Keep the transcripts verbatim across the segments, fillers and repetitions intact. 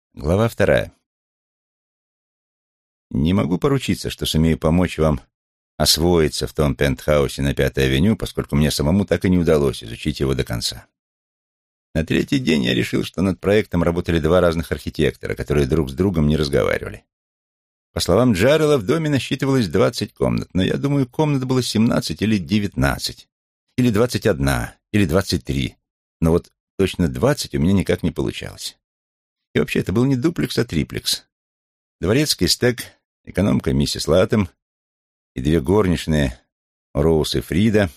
Глава вторая. Не могу поручиться, что сумею помочь вам освоиться в том пентхаусе на Пятой авеню, поскольку мне самому так и не удалось изучить его до конца. На третий день я решил, что над проектом работали два разных архитектора, которые друг с другом не разговаривали. По словам Джаррелла, в доме насчитывалось двадцать комнат, но я думаю, комнат было семнадцать или девятнадцать, или двадцать одна, или двадцать три, но вот точно двадцать у меня никак не получалось. И вообще, это был не дуплекс, а триплекс. Дворецкий Стек, экономка миссис Латтем и две горничные, Роуз и Фрида,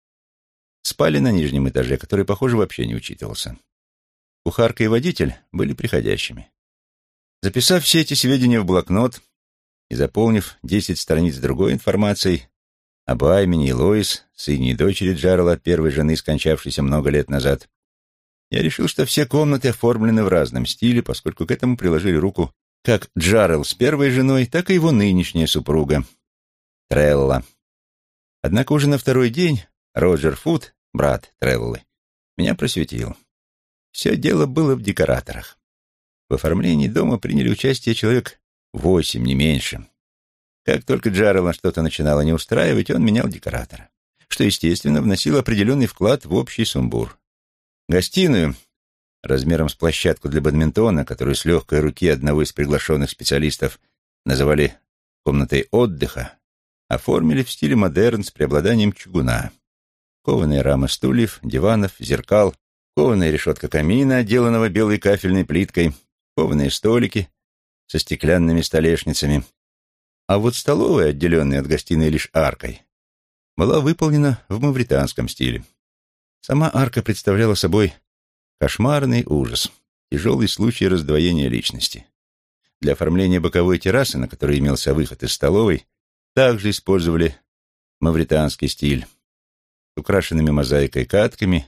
спали на нижнем этаже, который, похоже, вообще не учитывался. Кухарка и водитель были приходящими. Записав все эти сведения в блокнот и заполнив десять страниц другой информацией об Аймене и Лоис, сыне и дочери Джаррелла, первой жены, скончавшейся много лет назад, я решил, что все комнаты оформлены в разном стиле, поскольку к этому приложили руку как Джаррелл с первой женой, так и его нынешняя супруга, Трелла. Однако уже на второй день Роджер Фуд, брат Треллы, меня просветил. Все дело было в декораторах. В оформлении дома приняли участие человек восемь, не меньше. Как только Джаррелла что-то начинало не устраивать, он менял декоратора, что, естественно, вносило определенный вклад в общий сумбур. Гостиную, размером с площадку для бадминтона, которую с легкой руки одного из приглашенных специалистов называли комнатой отдыха, оформили в стиле модерн с преобладанием чугуна. Кованые рамы стульев, диванов, зеркал, кованая решетка камина, отделанного белой кафельной плиткой, кованые столики со стеклянными столешницами. А вот столовая, отделенная от гостиной лишь аркой, была выполнена в мавританском стиле. Сама арка представляла собой кошмарный ужас, тяжелый случай раздвоения личности. Для оформления боковой террасы, на которой имелся выход из столовой, также использовали мавританский стиль с украшенными мозаикой катками,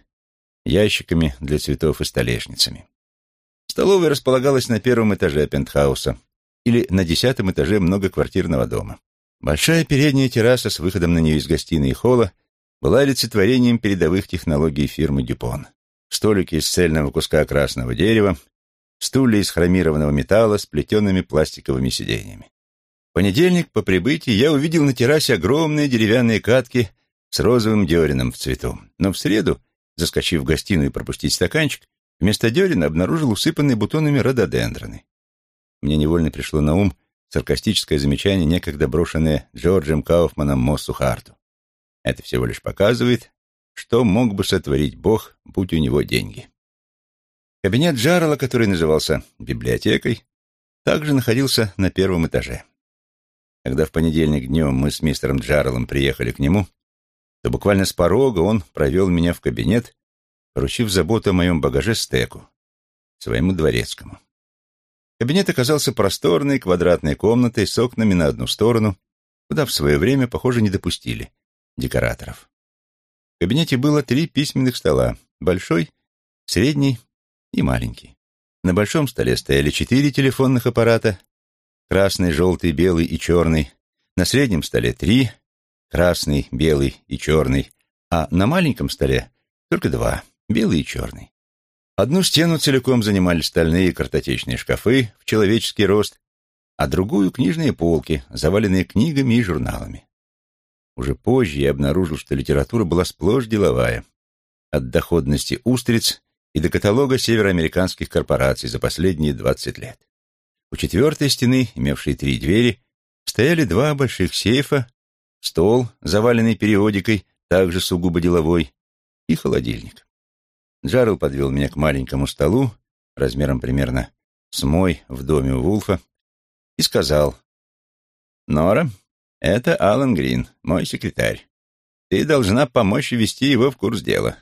ящиками для цветов и столешницами. Столовая располагалась на первом этаже пентхауса или на десятом этаже многоквартирного дома. Большая передняя терраса с выходом на нее из гостиной и холла была олицетворением передовых технологий фирмы Дюпон. Столики из цельного куска красного дерева, стулья из хромированного металла с плетеными пластиковыми сиденьями. В понедельник по прибытии я увидел на террасе огромные деревянные катки с розовым дёрином в цвету. Но в среду, заскочив в гостиную и пропустить стаканчик, вместо дёрина обнаружил усыпанные бутонами рододендроны. Мне невольно пришло на ум саркастическое замечание, некогда брошенное Джорджем Кауфманом Моссу Харту. Это всего лишь показывает, что мог бы сотворить Бог, будь у него деньги. Кабинет Джаррелла, который назывался библиотекой, также находился на первом этаже. Когда в понедельник днем мы с мистером Джарреллом приехали к нему, то буквально с порога он провел меня в кабинет, поручив заботу о моем багаже Стеку, своему дворецкому. Кабинет оказался просторной квадратной комнатой с окнами на одну сторону, куда в свое время, похоже, не допустили декораторов. В кабинете было три письменных стола: большой, средний и маленький. На большом столе стояли четыре телефонных аппарата: красный, желтый, белый и черный. На среднем столе три: красный, белый и черный. А на маленьком столе только два: белый и черный. Одну стену целиком занимали стальные картотечные шкафы в человеческий рост, а другую — книжные полки, заваленные книгами и журналами. Уже позже я обнаружил, что литература была сплошь деловая, от доходности устриц и до каталога североамериканских корпораций за последние двадцать лет. У четвертой стены, имевшей три двери, стояли два больших сейфа, стол, заваленный периодикой, также сугубо деловой, и холодильник. Джаррелл подвел меня к маленькому столу, размером примерно с мой в доме у Вулфа, и сказал: «Нора, это Алан Грин, мой секретарь. Ты должна помочь ввести его в курс дела».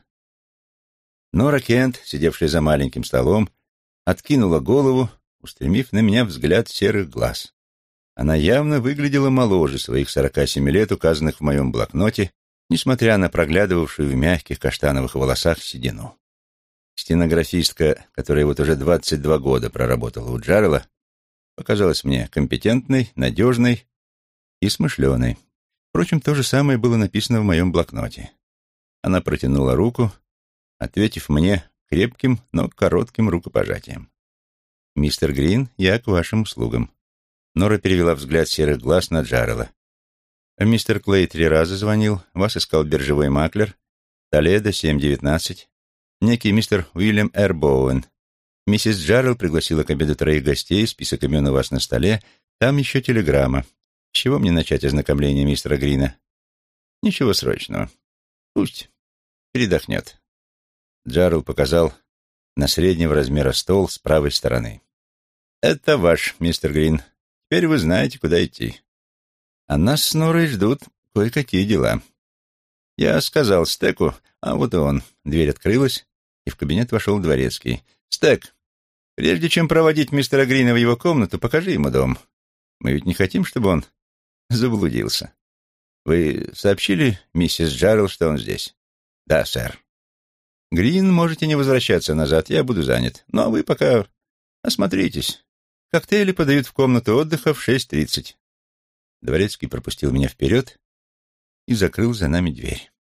Нора Кент, сидевшая за маленьким столом, откинула голову, устремив на меня взгляд серых глаз. Она явно выглядела моложе своих сорока семи лет, указанных в моем блокноте, несмотря на проглядывавшую в мягких каштановых волосах седину. Стенографистка, которая вот уже двадцать два года проработала у Джаррелла, показалась мне компетентной, надежной и смышленой. Впрочем, то же самое было написано в моем блокноте. Она протянула руку, ответив мне крепким, но коротким рукопожатием. «Мистер Грин, я к вашим услугам». Нора перевела взгляд серых глаз на Джаррелла. «Мистер Клей три раза звонил, вас искал биржевой маклер, Толедо, семь девятнадцать, некий мистер Уильям Р. Боуэн. Миссис Джаррелл пригласила к обеду троих гостей, список имен у вас на столе, там еще телеграмма. С чего мне начать ознакомление мистера Грина?» «Ничего срочного. Пусть передохнет». Джаррелл показал на среднего размера стол с правой стороны. «Это ваш, мистер Грин. Теперь вы знаете, куда идти. А нас с Норой ждут кое-какие дела». Я сказал Стеку, а вот и он. Дверь открылась, и в кабинет вошел дворецкий. «Стек, прежде чем проводить мистера Грина в его комнату, покажи ему дом. Мы ведь не хотим, чтобы он заблудился. Вы сообщили миссис Джаррелл, что он здесь?» «Да, сэр». «Грин, можете не возвращаться назад, я буду занят. Но вы пока осмотритесь. Коктейли подают в комнату отдыха в шесть тридцать». Дворецкий пропустил меня вперед и закрыл за нами дверь.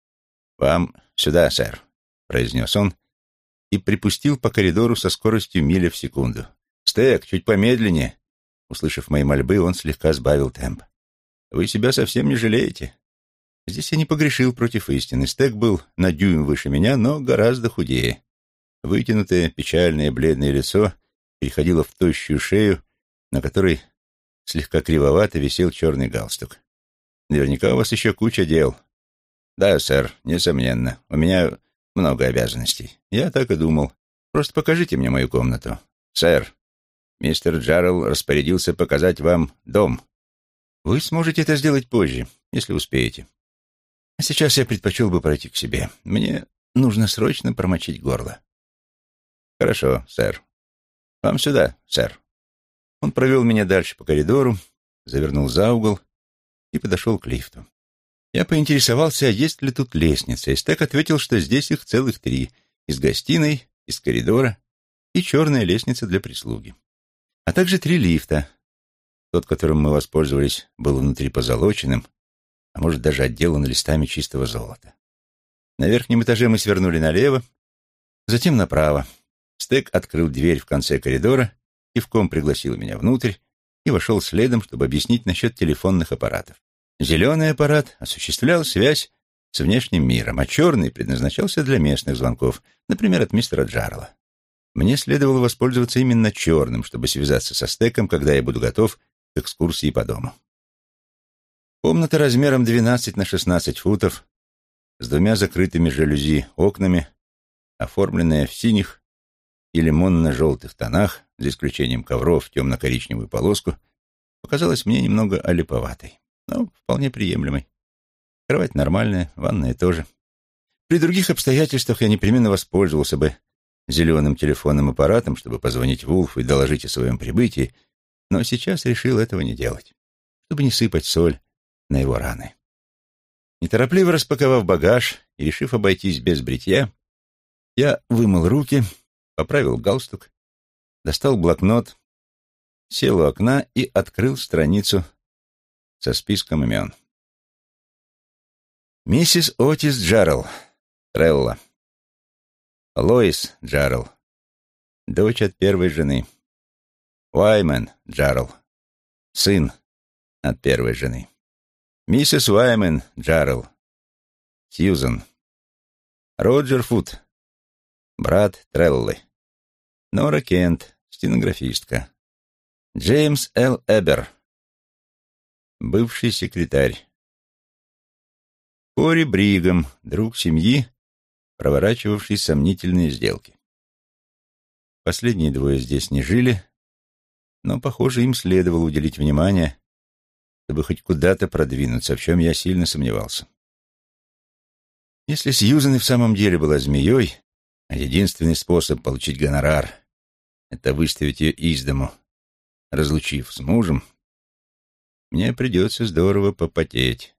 «Вам сюда, сэр», — произнес он и припустил по коридору со скоростью миля в секунду. «Стек, чуть помедленнее». Услышав мои мольбы, он слегка сбавил темп. «Вы себя совсем не жалеете?» Здесь я не погрешил против истины. Стек был на дюйм выше меня, но гораздо худее. Вытянутое, печальное, бледное лицо переходило в тощую шею, на которой слегка кривовато висел черный галстук. «Наверняка у вас еще куча дел». «Да, сэр, несомненно. У меня много обязанностей». «Я так и думал. Просто покажите мне мою комнату». «Сэр, мистер Джаррелл распорядился показать вам дом». «Вы сможете это сделать позже, если успеете. А сейчас я предпочел бы пройти к себе. Мне нужно срочно промочить горло». «Хорошо, сэр. Вам сюда, сэр». Он провел меня дальше по коридору, завернул за угол и подошел к лифту. Я поинтересовался, есть ли тут лестница, и Стек ответил, что здесь их целых три: из гостиной, из коридора и черная лестница для прислуги. А также три лифта. Тот, которым мы воспользовались, был внутри позолоченным, а может, даже отделан листами чистого золота. На верхнем этаже мы свернули налево, затем направо. Стек открыл дверь в конце коридора, кивком пригласил меня внутрь и вошел следом, чтобы объяснить насчет телефонных аппаратов. Зеленый аппарат осуществлял связь с внешним миром, а черный предназначался для местных звонков, например, от мистера Джаррелла. Мне следовало воспользоваться именно черным, чтобы связаться со Стеком, когда я буду готов к экскурсии по дому. Комната размером двенадцать на шестнадцать футов, с двумя закрытыми жалюзи окнами, оформленная в синих и лимонно-желтых тонах, за исключением ковров в темно-коричневую полоску, показалась мне немного олиповатой, но вполне приемлемой. Кровать нормальная, ванная тоже. При других обстоятельствах я непременно воспользовался бы зеленым телефонным аппаратом, чтобы позвонить Вулфу и доложить о своем прибытии, но сейчас решил этого не делать, чтобы не сыпать соль на его раны. Неторопливо распаковав багаж и решив обойтись без бритья, я вымыл руки, поправил галстук, достал блокнот, сел у окна и открыл страницу со списком имен. Миссис Отис Джаррелл, Трелла. Лоис Джаррелл, дочь от первой жены. Уаймен Джаррелл, сын от первой жены. Миссис Уаймен Джаррелл, Сьюзан. Роджер Фут, брат Треллы. Нора Кент, стенографистка. Джеймс Л. Эбер, бывший секретарь. Кори Бригам, друг семьи, проворачивавший сомнительные сделки. Последние двое здесь не жили, но, похоже, им следовало уделить внимание, чтобы хоть куда-то продвинуться, в чем я сильно сомневался. Если Сьюзан и в самом деле была змеей, а единственный способ получить гонорар — это выставить ее из дому, разлучив с мужем, мне придется здорово попотеть.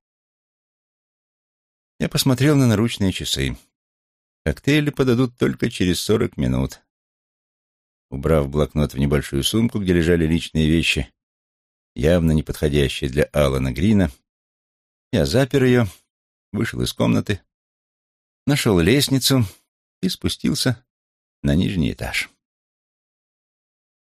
Я посмотрел на наручные часы. Коктейли подадут только через сорок минут. Убрав блокнот в небольшую сумку, где лежали личные вещи, явно не подходящие для Алана Грина, я запер ее, вышел из комнаты, нашел лестницу и спустился на нижний этаж.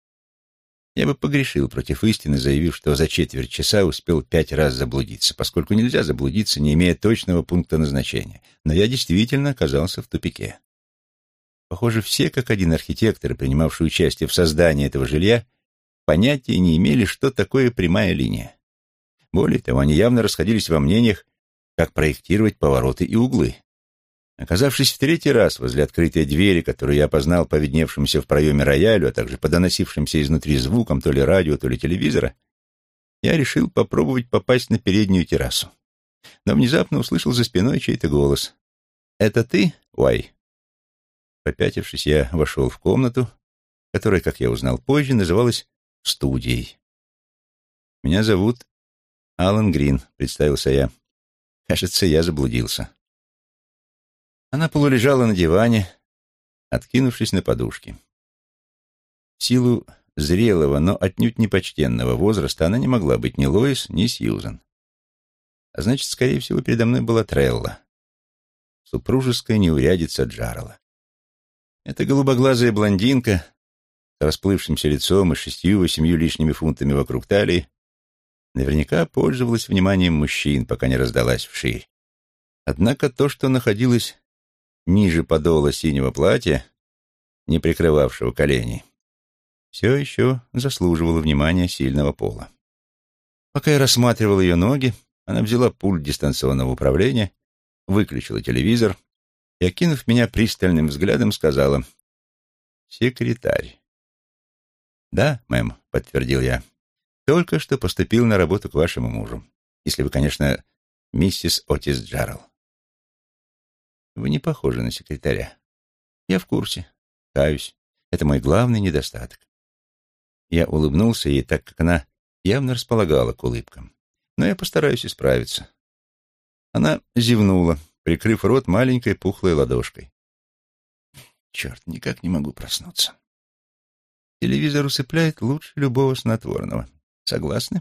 Я бы погрешил против истины, заявив, что за четверть часа успел пять раз заблудиться, поскольку нельзя заблудиться, не имея точного пункта назначения. Но я действительно оказался в тупике. Похоже, все, как один архитекторы, принимавшие участие в создании этого жилья, понятия не имели, что такое прямая линия. Более того, они явно расходились во мнениях, как проектировать повороты и углы. Оказавшись в третий раз возле открытой двери, которую я опознал по видневшемуся в проеме роялю, а также по доносившимся изнутри звукам то ли радио, то ли телевизора, я решил попробовать попасть на переднюю террасу. Но внезапно услышал за спиной чей-то голос. «Это ты, Уай?» Попятившись, я вошел в комнату, которая, как я узнал позже, называлась студией. «Меня зовут Алан Грин», — представился я. Кажется, я заблудился. Она полулежала на диване, откинувшись на подушки. В силу зрелого, но отнюдь не почтенного возраста она не могла быть ни Лоис, ни Сьюзан. А значит, скорее всего, передо мной была Трелла, супружеская неурядица Джаррелла. Эта голубоглазая блондинка с расплывшимся лицом и шестью-восемью лишними фунтами вокруг талии наверняка пользовалась вниманием мужчин, пока не раздалась вширь. Однако то, что находилось ниже подола синего платья, не прикрывавшего колени, все еще заслуживало внимания сильного пола. Пока я рассматривал ее ноги, она взяла пульт дистанционного управления, выключила телевизор и, окинув меня пристальным взглядом, сказала: «Секретарь». «Да, мэм», — подтвердил я, — «только что поступил на работу к вашему мужу. Если вы, конечно, миссис Отис Джаррелл». «Вы не похожи на секретаря». «Я в курсе. Каюсь. Это мой главный недостаток». Я улыбнулся ей, так как она явно располагала к улыбкам. «Но я постараюсь исправиться». Она зевнула, прикрыв рот маленькой пухлой ладошкой. «Черт, никак не могу проснуться. Телевизор усыпляет лучше любого снотворного. Согласны?»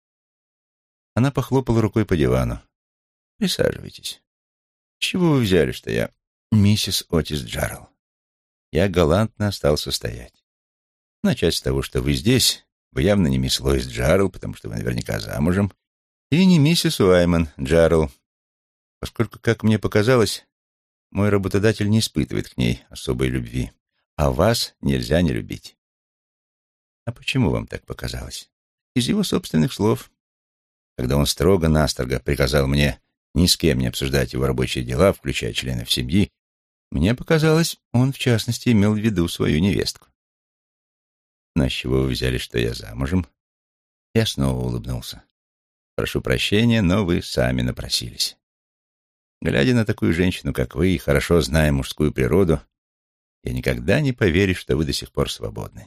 Она похлопала рукой по дивану. «Присаживайтесь. С чего вы взяли, что я миссис Отис Джаррелл?» Я галантно остался стоять. «Начать с того, что вы здесь, вы явно не мисс Лоис Джаррелл, потому что вы наверняка замужем, и не миссис Уайман Джаррелл, поскольку, как мне показалось, мой работодатель не испытывает к ней особой любви, а вас нельзя не любить». «А почему вам так показалось?» «Из его собственных слов. Когда он строго-настрого приказал мне ни с кем не обсуждать его рабочие дела, включая членов семьи, мне показалось, он, в частности, имел в виду свою невестку». «Но с чего вы взяли, что я замужем?» Я снова улыбнулся. «Прошу прощения, но вы сами напросились. Глядя на такую женщину, как вы, и хорошо зная мужскую природу, я никогда не поверю, что вы до сих пор свободны».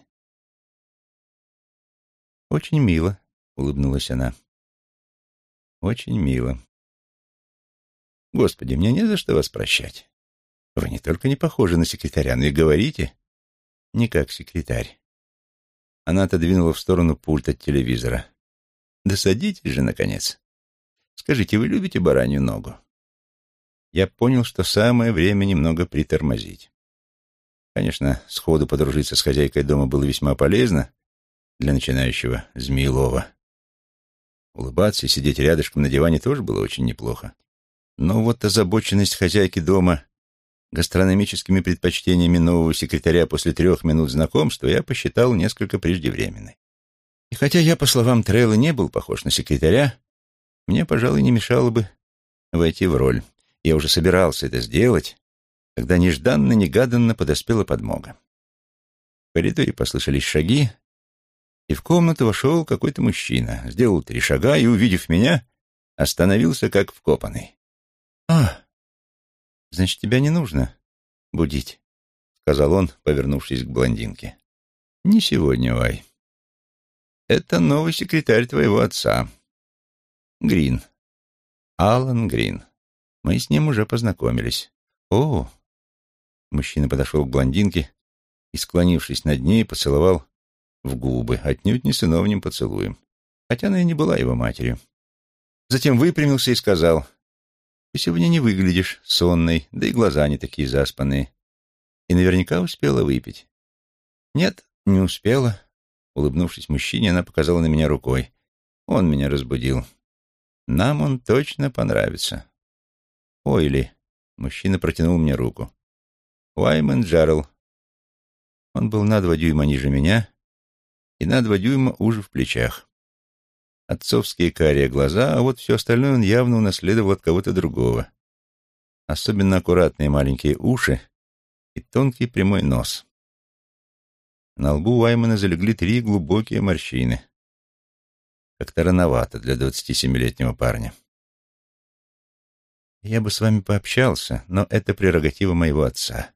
«Очень мило», — улыбнулась она. «Очень мило. Господи, мне не за что вас прощать. Вы не только не похожи на секретаря, но и говорите не как секретарь». Она отодвинула в сторону пульт от телевизора. «Да садитесь же, наконец. Скажите, вы любите баранью ногу?» Я понял, что самое время немного притормозить. Конечно, сходу подружиться с хозяйкой дома было весьма полезно для начинающего змеелова. Улыбаться и сидеть рядышком на диване тоже было очень неплохо. Но вот озабоченность хозяйки дома гастрономическими предпочтениями нового секретаря после трех минут знакомства я посчитал несколько преждевременной. И хотя я, по словам Треллы, не был похож на секретаря, мне, пожалуй, не мешало бы войти в роль. Я уже собирался это сделать, когда нежданно-негаданно подоспела подмога. В коридоре послышались шаги, и в комнату вошел какой-то мужчина, сделал три шага и, увидев меня, остановился как вкопанный. «А, значит, тебя не нужно будить», — сказал он, повернувшись к блондинке. «Не сегодня, Вай. Это новый секретарь твоего отца. Грин. Алан Грин. Мы с ним уже познакомились». «О!» Мужчина подошел к блондинке и, склонившись над ней, поцеловал в губы, отнюдь не сыновним поцелуем, хотя она и не была его матерью. Затем выпрямился и сказал: «Ты сегодня не выглядишь сонной, да и глаза не такие заспанные. И наверняка успела выпить». «Нет, не успела. Улыбнувшись мужчине, она показала на меня рукой. Он меня разбудил. Нам он точно понравится. Ойли. Мужчина протянул мне руку. Уаймен Джаррелл. Он был на два дюйма ниже меня и на два дюйма уже в плечах. Отцовские карие глаза, а вот все остальное он явно унаследовал от кого-то другого. Особенно аккуратные маленькие уши и тонкий прямой нос. На лбу Уаймана залегли три глубокие морщины. Как-то рановато для двадцатисемилетнего парня. Я бы с вами пообщался, но это прерогатива моего отца.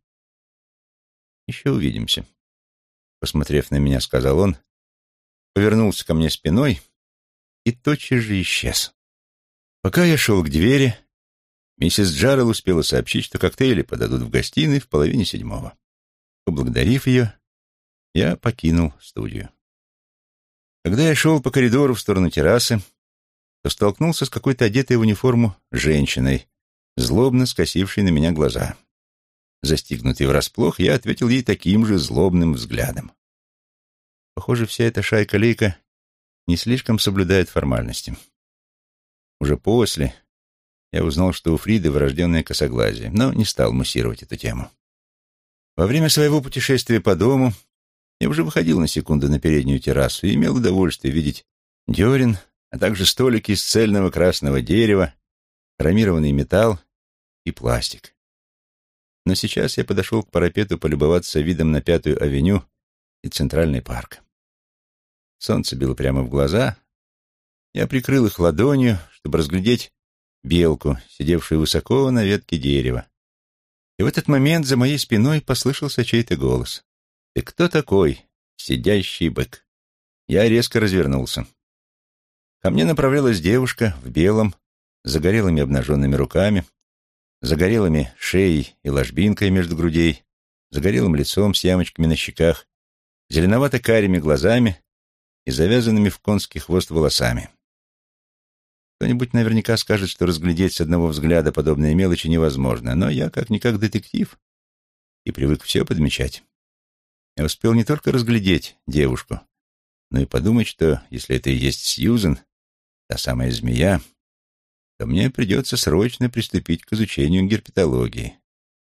Еще увидимся. Посмотрев на меня, сказал он, повернулся ко мне спиной и тотчас же исчез. Пока я шел к двери, миссис Джаррелл успела сообщить, что коктейли подадут в гостиной в половине седьмого. Поблагодарив ее, я покинул студию. Когда я шел по коридору в сторону террасы, то столкнулся с какой-то одетой в униформу женщиной, злобно скосившей на меня глаза. Застигнутый врасплох, я ответил ей таким же злобным взглядом. Похоже, вся эта шайка-лейка не слишком соблюдает формальности. Уже после я узнал, что у Фриды врожденное косоглазие, но не стал муссировать эту тему. Во время своего путешествия по дому я уже выходил на секунду на переднюю террасу и имел удовольствие видеть дёрен, а также столики из цельного красного дерева, хромированный металл и пластик. Но сейчас я подошел к парапету полюбоваться видом на Пятую авеню и Центральный парк. Солнце било прямо в глаза. Я прикрыл их ладонью, чтобы разглядеть белку, сидевшую высоко на ветке дерева. И в этот момент за моей спиной послышался чей-то голос. «Ты кто такой, сидящий бык?» Я резко развернулся. Ко мне направлялась девушка в белом, с загорелыми обнаженными руками, загорелыми шеей и ложбинкой между грудей, загорелым лицом с ямочками на щеках, зеленовато-карими глазами и завязанными в конский хвост волосами. Кто-нибудь наверняка скажет, что разглядеть с одного взгляда подобные мелочи невозможно, но я, как-никак детектив, и привык все подмечать. Я успел не только разглядеть девушку, но и подумать, что если это и есть Сьюзен, та самая змея, то мне придется срочно приступить к изучению герпетологии.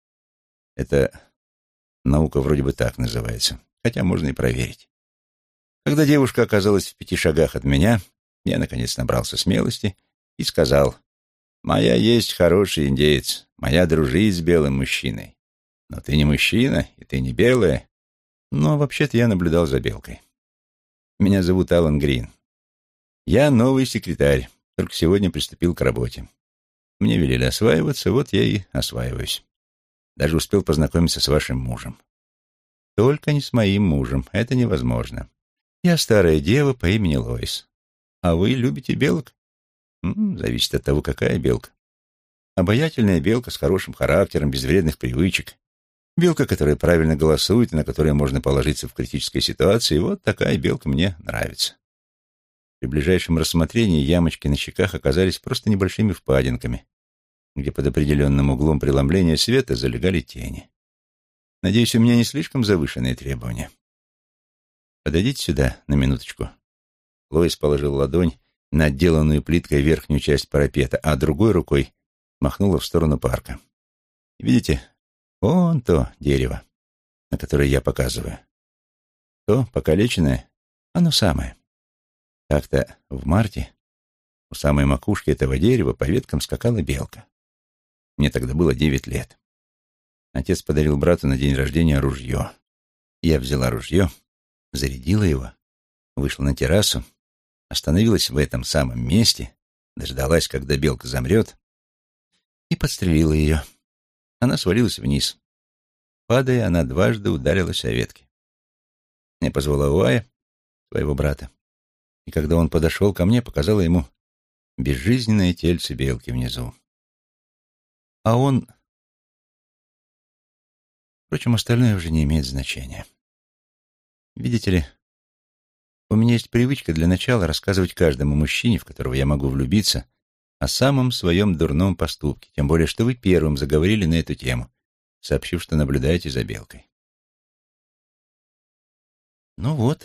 Это наука вроде бы так называется, хотя можно и проверить. Когда девушка оказалась в пяти шагах от меня, я, наконец, набрался смелости и сказал: «Моя есть хороший индеец, моя дружит с белым мужчиной. Но ты не мужчина, и ты не белая». Но вообще-то я наблюдал за белкой. Меня зовут Алан Грин. Я новый секретарь, только сегодня приступил к работе. Мне велели осваиваться, вот я и осваиваюсь. Даже успел познакомиться с вашим мужем. Только не с моим мужем, это невозможно. Я старая дева по имени Лоис. А вы любите белок? М-м, зависит от того, какая белка. Обаятельная белка с хорошим характером, без вредных привычек. Белка, которая правильно голосует и на которую можно положиться в критической ситуации, вот такая белка мне нравится. При ближайшем рассмотрении ямочки на щеках оказались просто небольшими впадинками, где под определенным углом преломления света залегали тени. Надеюсь, у меня не слишком завышенные требования. Подойдите сюда на минуточку. Лоис положил ладонь на отделанную плиткой верхнюю часть парапета, а другой рукой махнула в сторону парка. Видите? Вон то дерево, на которое я показываю. То покалеченное, оно самое. Как-то в марте у самой макушки этого дерева по веткам скакала белка. Мне тогда было девять лет. Отец подарил брату на день рождения ружье. Я взяла ружье, зарядила его, вышла на террасу, остановилась в этом самом месте, дождалась, когда белка замрет, и подстрелила ее. Она свалилась вниз. Падая, она дважды ударилась о ветки. Я позвала Уая, своего брата, и когда он подошел ко мне, показала ему безжизненное тельце белки внизу. А он... Впрочем, остальное уже не имеет значения. Видите ли, у меня есть привычка для начала рассказывать каждому мужчине, в которого я могу влюбиться, о самом своем дурном поступке, тем более, что вы первым заговорили на эту тему, сообщив, что наблюдаете за белкой. Ну вот, теперь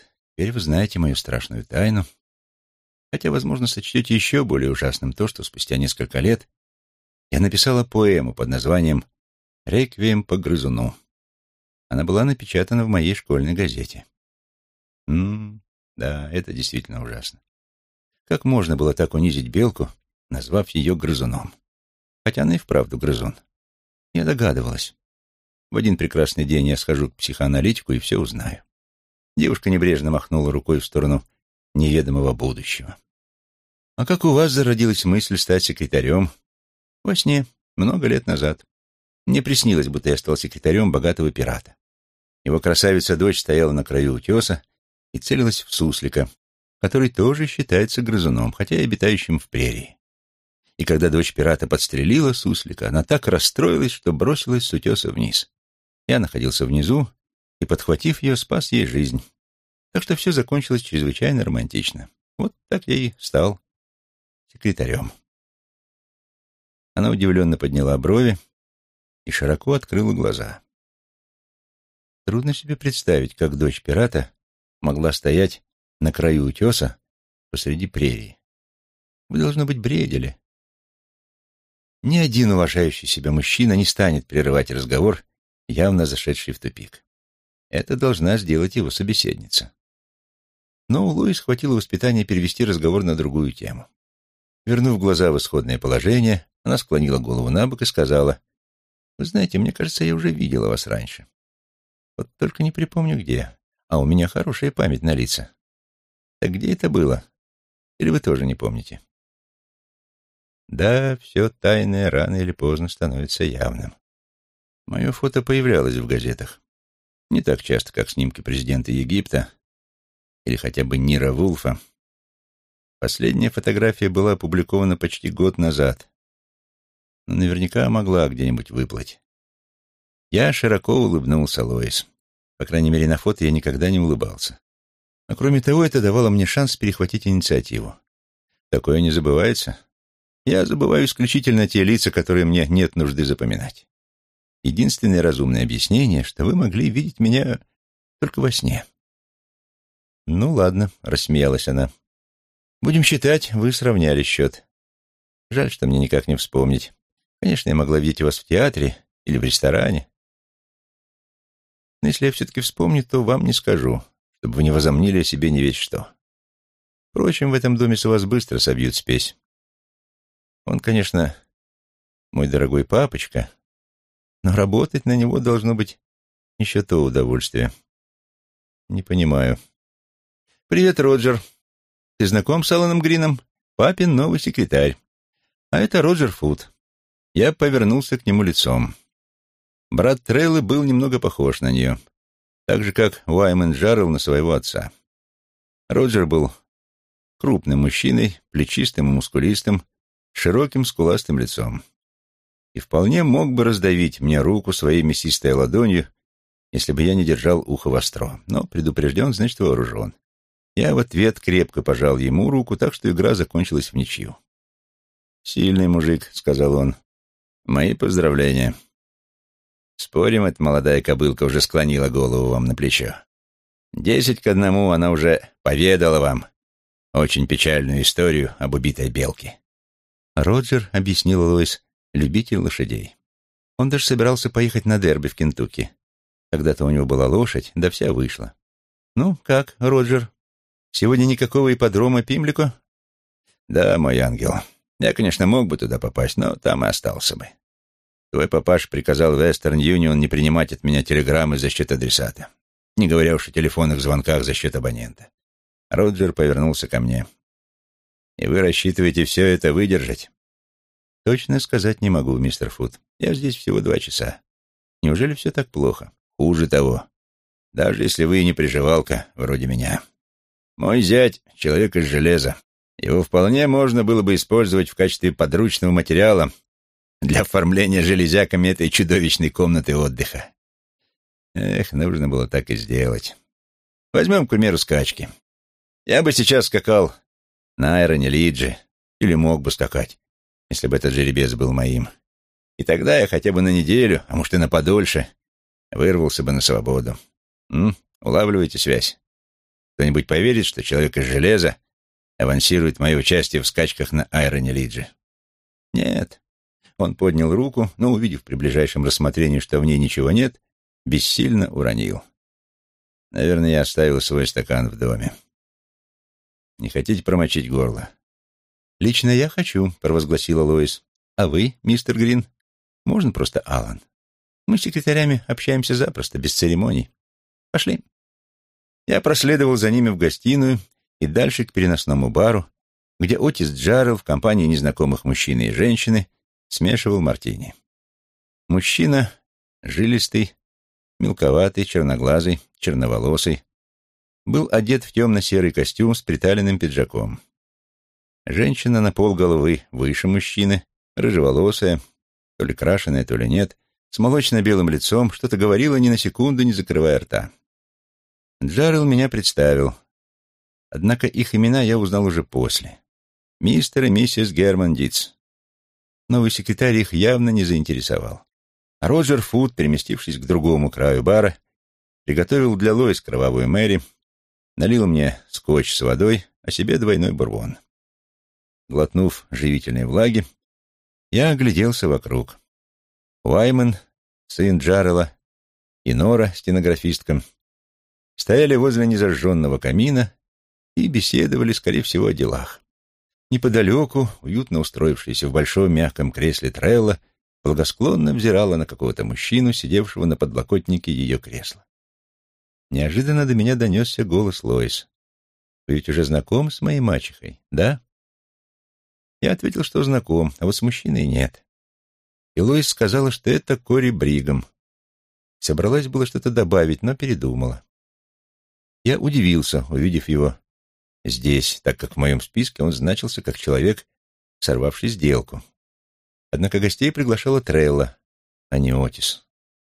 Теперь вы знаете мою страшную тайну, хотя, возможно, сочтете еще более ужасным то, что спустя несколько лет я написала поэму под названием «Реквием по грызуну». Она была напечатана в моей школьной газете. М-м, да, это действительно ужасно. Как можно было так унизить белку, назвав ее грызуном? Хотя она и вправду грызун. Я догадывалась. В один прекрасный день я схожу к психоаналитику и все узнаю. Девушка небрежно махнула рукой в сторону неведомого будущего. А как у вас зародилась мысль стать секретарем? Во сне, много лет назад. Мне приснилось, будто я стал секретарем богатого пирата. Его красавица-дочь стояла на краю утеса и целилась в суслика, который тоже считается грызуном, хотя и обитающим в прерии. И когда дочь пирата подстрелила суслика, она так расстроилась, что бросилась с утеса вниз. Я находился внизу и, подхватив ее, спас ей жизнь. Так что все закончилось чрезвычайно романтично. Вот так я и стал секретарем. Она удивленно подняла брови и широко открыла глаза. Трудно себе представить, как дочь пирата могла стоять на краю утеса посреди прерии. Вы, должно быть, бредили. Ни один уважающий себя мужчина не станет прерывать разговор, явно зашедший в тупик. Это должна сделать его собеседница. Но у Луис хватило воспитания перевести разговор на другую тему. Вернув глаза в исходное положение, она склонила голову на бок и сказала: «Вы знаете, мне кажется, я уже видела вас раньше. Вот только не припомню где. А у меня хорошая память на лица. Так где это было? Или вы тоже не помните?» Да, все тайное рано или поздно становится явным. Мое фото появлялось в газетах. Не так часто, как снимки президента Египта или хотя бы Нира Вулфа. Последняя фотография была опубликована почти год назад, но наверняка могла где-нибудь выплыть. Я широко улыбнулся Лоис. По крайней мере, на фото я никогда не улыбался. А кроме того, это давало мне шанс перехватить инициативу. Такое не забывается. Я забываю исключительно те лица, которые мне нет нужды запоминать. Единственное разумное объяснение, что вы могли видеть меня только во сне. «Ну ладно», — рассмеялась она. «Будем считать, вы сравняли счет. Жаль, что мне никак не вспомнить. Конечно, я могла видеть вас в театре или в ресторане. Но если я все-таки вспомню, то вам не скажу, чтобы вы не возомнили о себе не весь что. Впрочем, в этом доме с вас быстро собьют спесь. Он, конечно, мой дорогой папочка, но работать на него должно быть еще то удовольствие. Не понимаю. Привет, Роджер. Ты знаком с Аланом Грином? Папин новый секретарь. А это Роджер Фуд. Я повернулся к нему лицом. Брат Треллы был немного похож на нее, так же, как Уаймен Джаррелл на своего отца. Роджер был крупным мужчиной, плечистым и мускулистым, с широким скуластым лицом. И вполне мог бы раздавить мне руку своей мясистой ладонью, если бы я не держал ухо востро. Но предупрежден, значит вооружен. Я в ответ крепко пожал ему руку, так что игра закончилась в ничью. «Сильный мужик», — сказал он. «Мои поздравления. Спорим, эта молодая кобылка уже склонила голову вам на плечо. Десять к одному она уже поведала вам очень печальную историю об убитой белке». Роджер, объяснил Лоис, любитель лошадей. Он даже собирался поехать на дерби в Кентукки. Когда-то у него была лошадь, да вся вышла. «Ну, как, Роджер? Сегодня никакого ипподрома Пимлико?» «Да, мой ангел. Я, конечно, мог бы туда попасть, но там и остался бы. Твой папаша приказал Western Union не принимать от меня телеграммы за счет адресата, не говоря уж о телефонных звонках за счет абонента». Роджер повернулся ко мне. «И вы рассчитываете все это выдержать?» «Точно сказать не могу, мистер Фуд. Я здесь всего два часа. Неужели все так плохо?» «Хуже того. Даже если вы и не приживалка, вроде меня. Мой зять — человек из железа. Его вполне можно было бы использовать в качестве подручного материала для оформления железяками этой чудовищной комнаты отдыха. Эх, нужно было так и сделать. Возьмем, к примеру, скачки. Я бы сейчас скакал на Айроне Лидже, или мог бы скакать, если бы этот жеребец был моим. И тогда я хотя бы на неделю, а может и на подольше, вырвался бы на свободу. М? Улавливаете связь? Кто-нибудь поверит, что человек из железа авансирует мое участие в скачках на Айроне Лидже? Нет. Он поднял руку, но, увидев при ближайшем рассмотрении, что в ней ничего нет, бессильно уронил. Наверное, я оставил свой стакан в доме. Не хотите промочить горло? Лично я хочу, провозгласила Лоис. А вы, мистер Грин? Можно просто Алан? Мы с секретарями общаемся запросто, без церемоний. Пошли. Я проследовал за ними в гостиную и дальше к переносному бару, где Отис Джарелл в компании незнакомых мужчины и женщины смешивал мартини. Мужчина, жилистый, мелковатый, черноглазый, черноволосый, был одет в темно-серый костюм с приталенным пиджаком. Женщина на полголовы выше мужчины, рыжеволосая, то ли крашеная, то ли нет, с молочно-белым лицом, что-то говорила ни на секунду, не закрывая рта. Джарелл меня представил. Однако их имена я узнал уже после. Мистер и миссис Герман Дитц. Новый секретарь их явно не заинтересовал. А Роджер Фуд, переместившись к другому краю бара, приготовил для Лоис кровавую Мэри, налил мне скотч с водой, а себе двойной бурбон. Глотнув живительной влаги, я огляделся вокруг. Уайман, сын Джарелла, и Нора, стенографистка, стояли возле незажженного камина и беседовали, скорее всего, о делах. Неподалеку, уютно устроившаяся в большом мягком кресле Трелла, благосклонно взирала на какого-то мужчину, сидевшего на подлокотнике ее кресла. Неожиданно до меня донесся голос Лоис. «Вы ведь уже знакомы с моей мачехой, да?» Я ответил, что знаком, а вот с мужчиной нет. И Лоис сказала, что это Кори Бригам. Собралась было что-то добавить, но передумала. Я удивился, увидев его здесь, так как в моем списке он значился как человек, сорвавший сделку. Однако гостей приглашала Трелла, а не Отис.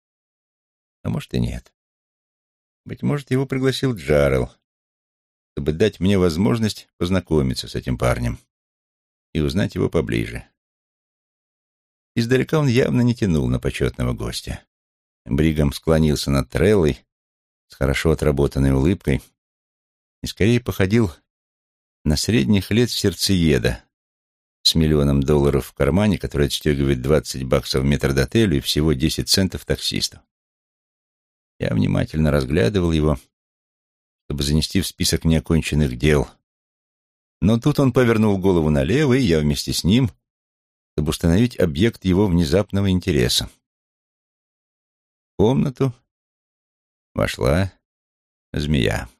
А может и нет. Быть может, его пригласил Джарелл, чтобы дать мне возможность познакомиться с этим парнем и узнать его поближе. Издалека он явно не тянул на почетного гостя. Бригам склонился над Треллой с хорошо отработанной улыбкой и скорее походил на средних лет сердцееда с миллионом долларов в кармане, который отстегивает двадцать баксов метрдотелю и всего десять центов таксисту. Я внимательно разглядывал его, чтобы занести в список неоконченных дел. Но тут он повернул голову налево, и я вместе с ним, чтобы установить объект его внезапного интереса. В комнату вошла змея.